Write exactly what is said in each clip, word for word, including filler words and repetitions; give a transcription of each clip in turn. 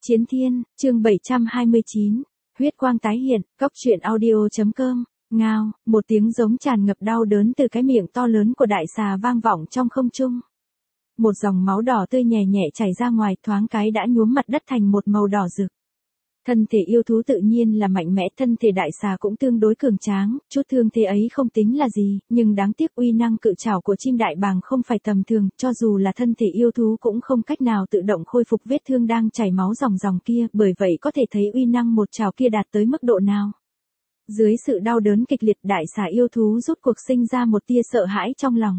Chiến Thiên, chương bảy trăm hai mươi chín, huyết quang tái hiện, cốc truyện audio.com, ngao, một tiếng giống tràn ngập đau đớn từ cái miệng to lớn của đại xà vang vọng trong không trung. Một dòng máu đỏ tươi nhẹ nhẹ chảy ra ngoài, thoáng cái đã nhuốm mặt đất thành một màu đỏ rực. Thân thể yêu thú tự nhiên là mạnh mẽ, thân thể đại xà cũng tương đối cường tráng, chút thương thế ấy không tính là gì, nhưng đáng tiếc uy năng cự trảo của chim đại bàng không phải tầm thường, cho dù là thân thể yêu thú cũng không cách nào tự động khôi phục vết thương đang chảy máu ròng ròng kia, bởi vậy có thể thấy uy năng một trảo kia đạt tới mức độ nào. Dưới sự đau đớn kịch liệt, đại xà yêu thú rút cuộc sinh ra một tia sợ hãi trong lòng.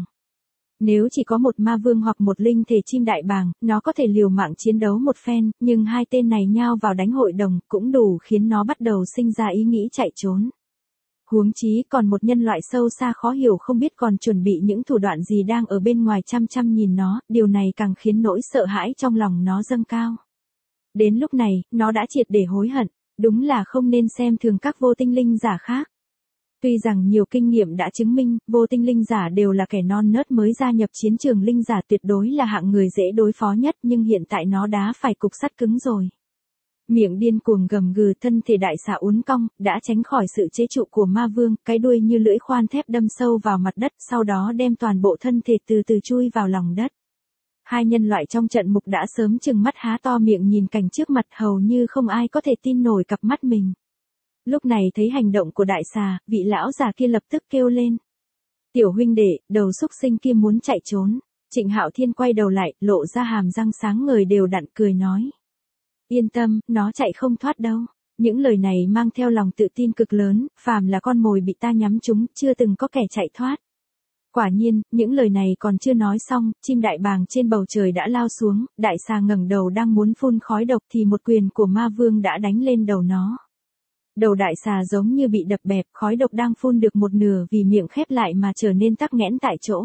Nếu chỉ có một ma vương hoặc một linh thể chim đại bàng, nó có thể liều mạng chiến đấu một phen, nhưng hai tên này nhao vào đánh hội đồng, cũng đủ khiến nó bắt đầu sinh ra ý nghĩ chạy trốn. Huống chí còn một nhân loại sâu xa khó hiểu không biết còn chuẩn bị những thủ đoạn gì đang ở bên ngoài chăm chăm nhìn nó, điều này càng khiến nỗi sợ hãi trong lòng nó dâng cao. Đến lúc này, nó đã triệt để hối hận, đúng là không nên xem thường các vô tinh linh giả khác. Tuy rằng nhiều kinh nghiệm đã chứng minh, vô tinh linh giả đều là kẻ non nớt mới gia nhập chiến trường, linh giả tuyệt đối là hạng người dễ đối phó nhất, nhưng hiện tại nó đá phải cục sắt cứng rồi. Miệng điên cuồng gầm gừ, thân thể đại xà uốn cong, đã tránh khỏi sự chế trụ của ma vương, cái đuôi như lưỡi khoan thép đâm sâu vào mặt đất, sau đó đem toàn bộ thân thể từ từ chui vào lòng đất. Hai nhân loại trong trận mục đã sớm trừng mắt há to miệng nhìn cảnh trước mặt, hầu như không ai có thể tin nổi cặp mắt mình. Lúc này thấy hành động của đại xà, vị lão già kia lập tức kêu lên. Tiểu huynh đệ, đầu xúc sinh kia muốn chạy trốn. Trịnh Hạo Thiên quay đầu lại, lộ ra hàm răng sáng ngời đều đặn cười nói. Yên tâm, nó chạy không thoát đâu. Những lời này mang theo lòng tự tin cực lớn, phàm là con mồi bị ta nhắm trúng, chưa từng có kẻ chạy thoát. Quả nhiên, những lời này còn chưa nói xong, chim đại bàng trên bầu trời đã lao xuống, đại xà ngẩng đầu đang muốn phun khói độc thì một quyền của ma vương đã đánh lên đầu nó. Đầu đại xà giống như bị đập bẹp, khói độc đang phun được một nửa vì miệng khép lại mà trở nên tắc nghẽn tại chỗ.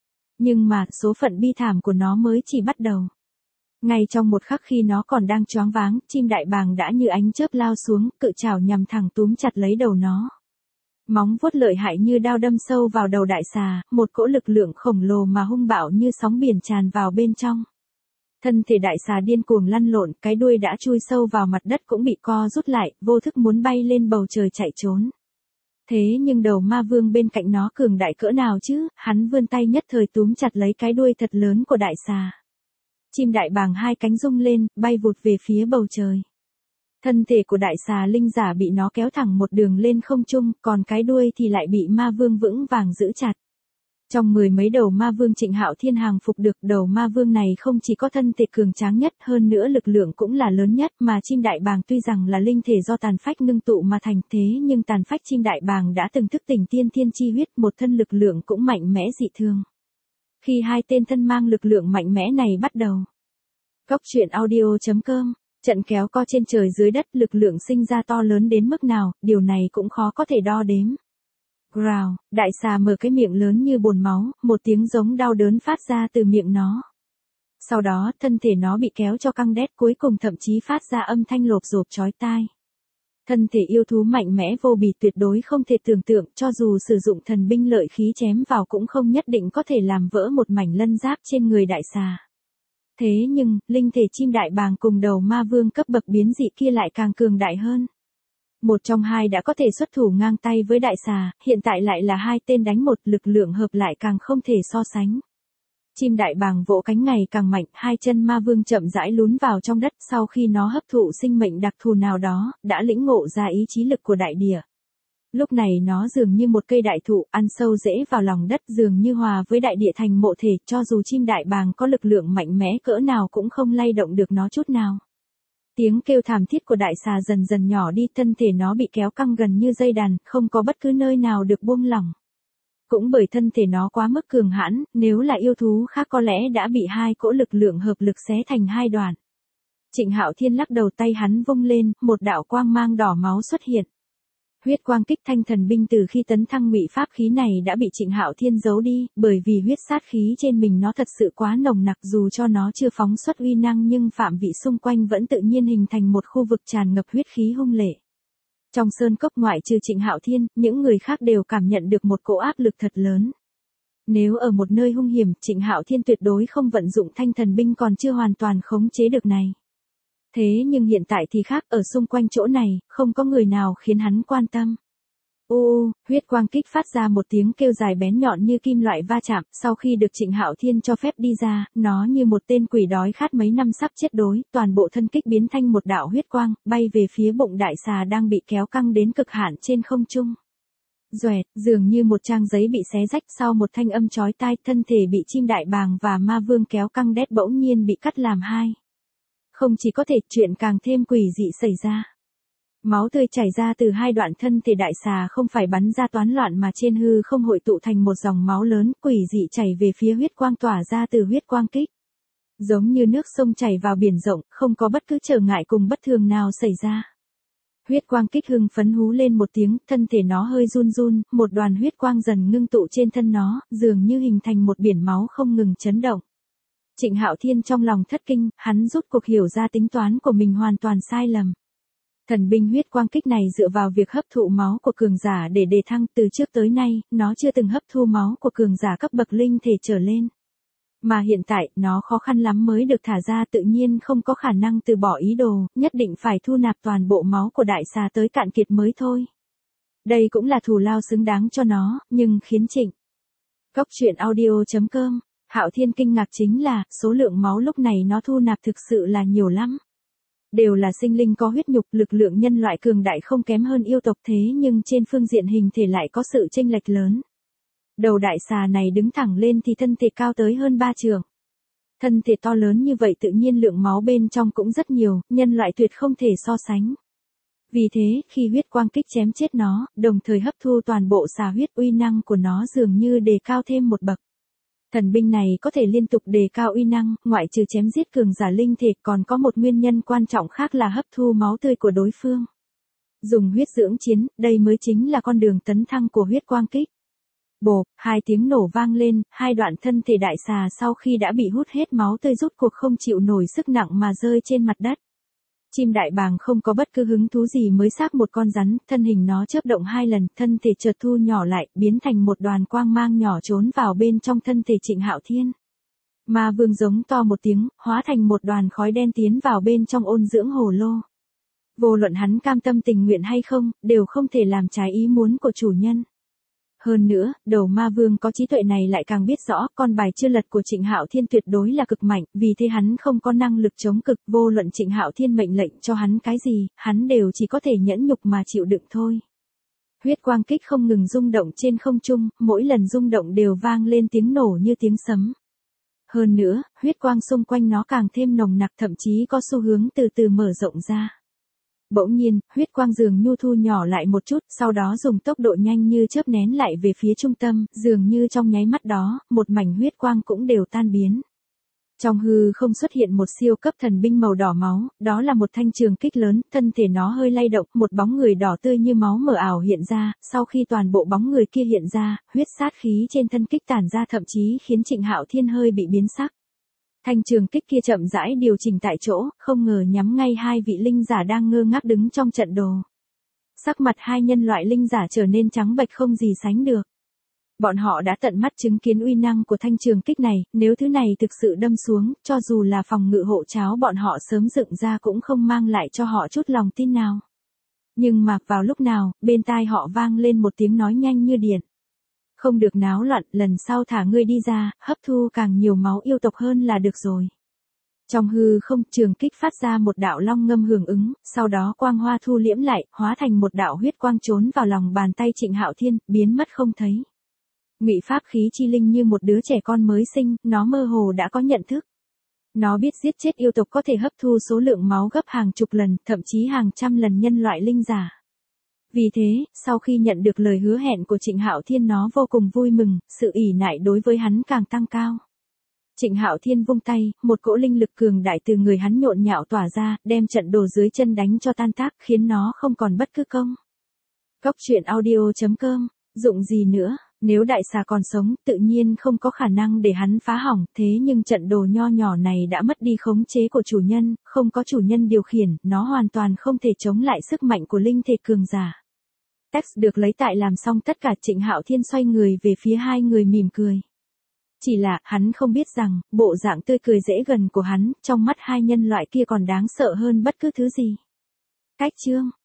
Nhưng mà, số phận bi thảm của nó mới chỉ bắt đầu. Ngay trong một khắc khi nó còn đang choáng váng, chim đại bàng đã như ánh chớp lao xuống, cự trảo nhằm thẳng túm chặt lấy đầu nó. Móng vuốt lợi hại như đao đâm sâu vào đầu đại xà, một cỗ lực lượng khổng lồ mà hung bạo như sóng biển tràn vào bên trong. Thân thể đại xà điên cuồng lăn lộn, cái đuôi đã chui sâu vào mặt đất cũng bị co rút lại, vô thức muốn bay lên bầu trời chạy trốn. Thế nhưng đầu ma vương bên cạnh nó cường đại cỡ nào chứ, hắn vươn tay nhất thời túm chặt lấy cái đuôi thật lớn của đại xà. Chim đại bàng hai cánh rung lên, bay vụt về phía bầu trời. Thân thể của đại xà linh giả bị nó kéo thẳng một đường lên không trung, còn cái đuôi thì lại bị ma vương vững vàng giữ chặt. Trong mười mấy đầu ma vương Trịnh Hạo Thiên hàng phục được, đầu ma vương này không chỉ có thân thể cường tráng nhất, hơn nữa lực lượng cũng là lớn nhất, mà chim đại bàng tuy rằng là linh thể do tàn phách ngưng tụ mà thành, thế nhưng tàn phách chim đại bàng đã từng thức tỉnh tiên thiên chi huyết, một thân lực lượng cũng mạnh mẽ dị thường. Khi hai tên thân mang lực lượng mạnh mẽ này bắt đầu. Cốc truyện audio.com, trận kéo co trên trời dưới đất, lực lượng sinh ra to lớn đến mức nào, điều này cũng khó có thể đo đếm. Growl, đại xà mở cái miệng lớn như bồn máu, một tiếng giống đau đớn phát ra từ miệng nó. Sau đó, thân thể nó bị kéo cho căng đét, cuối cùng thậm chí phát ra âm thanh lộp rộp chói tai. Thân thể yêu thú mạnh mẽ vô bì, tuyệt đối không thể tưởng tượng, cho dù sử dụng thần binh lợi khí chém vào cũng không nhất định có thể làm vỡ một mảnh lân giáp trên người đại xà. Thế nhưng, linh thể chim đại bàng cùng đầu ma vương cấp bậc biến dị kia lại càng cường đại hơn. Một trong hai đã có thể xuất thủ ngang tay với đại xà, hiện tại lại là hai tên đánh một, lực lượng hợp lại càng không thể so sánh. Chim đại bàng vỗ cánh ngày càng mạnh, hai chân ma vương chậm rãi lún vào trong đất, sau khi nó hấp thụ sinh mệnh đặc thù nào đó, đã lĩnh ngộ ra ý chí lực của đại địa. Lúc này nó dường như một cây đại thụ, ăn sâu rễ vào lòng đất, dường như hòa với đại địa thành một thể, cho dù chim đại bàng có lực lượng mạnh mẽ cỡ nào cũng không lay động được nó chút nào. Tiếng kêu thảm thiết của đại xà dần dần nhỏ đi, thân thể nó bị kéo căng gần như dây đàn, không có bất cứ nơi nào được buông lỏng. Cũng bởi thân thể nó quá mức cường hãn, nếu là yêu thú khác có lẽ đã bị hai cỗ lực lượng hợp lực xé thành hai đoạn. Trịnh Hạo Thiên lắc đầu, tay hắn vung lên, một đạo quang mang đỏ máu xuất hiện. Huyết quang kích thanh thần binh từ khi tấn thăng ngụy pháp khí này đã bị Trịnh Hạo Thiên giấu đi, bởi vì huyết sát khí trên mình nó thật sự quá nồng nặc, dù cho nó chưa phóng xuất uy năng nhưng phạm vị xung quanh vẫn tự nhiên hình thành một khu vực tràn ngập huyết khí hung lệ. Trong sơn cốc ngoại trừ Trịnh Hạo Thiên, những người khác đều cảm nhận được một cỗ áp lực thật lớn. Nếu ở một nơi hung hiểm, Trịnh Hạo Thiên tuyệt đối không vận dụng thanh thần binh còn chưa hoàn toàn khống chế được này. Thế nhưng hiện tại thì khác, ở xung quanh chỗ này, không có người nào khiến hắn quan tâm. U u, huyết quang kích phát ra một tiếng kêu dài bén nhọn như kim loại va chạm, sau khi được Trịnh Hạo Thiên cho phép đi ra, nó như một tên quỷ đói khát mấy năm sắp chết đói, toàn bộ thân kích biến thành một đạo huyết quang, bay về phía bụng đại xà đang bị kéo căng đến cực hạn trên không trung. Doẹt, dường như một trang giấy bị xé rách sau một thanh âm chói tai, thân thể bị chim đại bàng và ma vương kéo căng đét bỗng nhiên bị cắt làm hai. Không chỉ có thể, chuyện càng thêm quỷ dị xảy ra. Máu tươi chảy ra từ hai đoạn thân thể đại xà không phải bắn ra toán loạn mà trên hư không hội tụ thành một dòng máu lớn, quỷ dị chảy về phía huyết quang tỏa ra từ huyết quang kích. Giống như nước sông chảy vào biển rộng, không có bất cứ trở ngại cùng bất thường nào xảy ra. Huyết quang kích hưng phấn hú lên một tiếng, thân thể nó hơi run run, một đoàn huyết quang dần ngưng tụ trên thân nó, dường như hình thành một biển máu không ngừng chấn động. Trịnh Hạo Thiên trong lòng thất kinh, hắn rút cuộc hiểu ra tính toán của mình hoàn toàn sai lầm. Thần binh huyết quang kích này dựa vào việc hấp thụ máu của cường giả để đề thăng, từ trước tới nay, nó chưa từng hấp thu máu của cường giả cấp bậc linh thể trở lên. Mà hiện tại, nó khó khăn lắm mới được thả ra, tự nhiên không có khả năng từ bỏ ý đồ, nhất định phải thu nạp toàn bộ máu của đại xà tới cạn kiệt mới thôi. Đây cũng là thù lao xứng đáng cho nó, nhưng khiến Trịnh Cốc Truyện Audio chấm com, Hạo Thiên kinh ngạc chính là, số lượng máu lúc này nó thu nạp thực sự là nhiều lắm. Đều là sinh linh có huyết nhục, lực lượng nhân loại cường đại không kém hơn yêu tộc, thế nhưng trên phương diện hình thể lại có sự chênh lệch lớn. Đầu đại xà này đứng thẳng lên thì thân thể cao tới hơn ba trượng. Thân thể to lớn như vậy tự nhiên lượng máu bên trong cũng rất nhiều, nhân loại tuyệt không thể so sánh. Vì thế, khi huyết quang kích chém chết nó, đồng thời hấp thu toàn bộ xà huyết, uy năng của nó dường như đề cao thêm một bậc. Thần binh này có thể liên tục đề cao uy năng, ngoại trừ chém giết cường giả linh thể, còn có một nguyên nhân quan trọng khác là hấp thu máu tươi của đối phương. Dùng huyết dưỡng chiến, đây mới chính là con đường tấn thăng của huyết quang kích. Bộp, hai tiếng nổ vang lên, hai đoạn thân thể đại xà sau khi đã bị hút hết máu tươi rút cuộc không chịu nổi sức nặng mà rơi trên mặt đất. Chim đại bàng không có bất cứ hứng thú gì mới xác một con rắn, thân hình nó chớp động hai lần, thân thể chợt thu nhỏ lại, biến thành một đoàn quang mang nhỏ trốn vào bên trong thân thể Trịnh Hạo Thiên. Ma vương giống to một tiếng, hóa thành một đoàn khói đen tiến vào bên trong ôn dưỡng hồ lô. Vô luận hắn cam tâm tình nguyện hay không, đều không thể làm trái ý muốn của chủ nhân. Hơn nữa, đầu ma vương có trí tuệ này lại càng biết rõ, con bài chưa lật của Trịnh Hạo Thiên tuyệt đối là cực mạnh, vì thế hắn không có năng lực chống cực, vô luận Trịnh Hạo Thiên mệnh lệnh cho hắn cái gì, hắn đều chỉ có thể nhẫn nhục mà chịu đựng thôi. Huyết quang kích không ngừng rung động trên không trung, mỗi lần rung động đều vang lên tiếng nổ như tiếng sấm. Hơn nữa, huyết quang xung quanh nó càng thêm nồng nặc, thậm chí có xu hướng từ từ mở rộng ra. Bỗng nhiên, huyết quang dường nhu thu nhỏ lại một chút, sau đó dùng tốc độ nhanh như chớp nén lại về phía trung tâm, dường như trong nháy mắt đó, một mảnh huyết quang cũng đều tan biến. Trong hư không xuất hiện một siêu cấp thần binh màu đỏ máu, đó là một thanh trường kích lớn, thân thể nó hơi lay động, một bóng người đỏ tươi như máu mờ ảo hiện ra, sau khi toàn bộ bóng người kia hiện ra, huyết sát khí trên thân kích tản ra thậm chí khiến Trịnh Hạo Thiên hơi bị biến sắc. Thanh trường kích kia chậm rãi điều chỉnh tại chỗ, không ngờ nhắm ngay hai vị linh giả đang ngơ ngác đứng trong trận đồ. Sắc mặt hai nhân loại linh giả trở nên trắng bệch không gì sánh được. Bọn họ đã tận mắt chứng kiến uy năng của thanh trường kích này, nếu thứ này thực sự đâm xuống, cho dù là phòng ngự hộ cháo bọn họ sớm dựng ra cũng không mang lại cho họ chút lòng tin nào. Nhưng mà vào lúc nào, bên tai họ vang lên một tiếng nói nhanh như điện. Không được náo loạn, lần sau thả ngươi đi ra, hấp thu càng nhiều máu yêu tộc hơn là được rồi. Trong hư không, trường kích phát ra một đạo long ngâm hưởng ứng, sau đó quang hoa thu liễm lại, hóa thành một đạo huyết quang trốn vào lòng bàn tay Trịnh Hạo Thiên, biến mất không thấy. Ngụy pháp khí chi linh như một đứa trẻ con mới sinh, nó mơ hồ đã có nhận thức. Nó biết giết chết yêu tộc có thể hấp thu số lượng máu gấp hàng chục lần, thậm chí hàng trăm lần nhân loại linh giả. Vì thế, sau khi nhận được lời hứa hẹn của Trịnh Hạo Thiên nó vô cùng vui mừng, sự ỷ nại đối với hắn càng tăng cao. Trịnh Hạo Thiên vung tay, một cỗ linh lực cường đại từ người hắn nhộn nhạo tỏa ra, đem trận đồ dưới chân đánh cho tan tác, khiến nó không còn bất cứ công. Cốc Truyện Audio chấm com, dụng gì nữa, nếu đại xà còn sống, tự nhiên không có khả năng để hắn phá hỏng, thế nhưng trận đồ nho nhỏ này đã mất đi khống chế của chủ nhân, không có chủ nhân điều khiển, nó hoàn toàn không thể chống lại sức mạnh của linh thể cường giả. Text được lấy tại làm xong tất cả, Trịnh Hạo Thiên xoay người về phía hai người mỉm cười. Chỉ là, hắn không biết rằng, bộ dạng tươi cười dễ gần của hắn, trong mắt hai nhân loại kia còn đáng sợ hơn bất cứ thứ gì. Cách chương